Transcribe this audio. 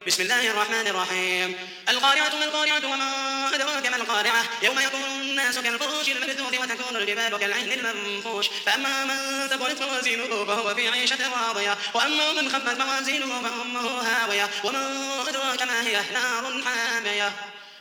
بسم الله الرحمن الرحيم. القارعة ما القارعة وما أدراك ما القارعة يوم يكون الناس كالفراش المبثوث وتكون الجبال كالعهن المنفوش فأما من ثقلت موازينه فهو في عيشة راضية وأما من خفت موازينه فأمه هاوية وما أدراك ما هي نار حامية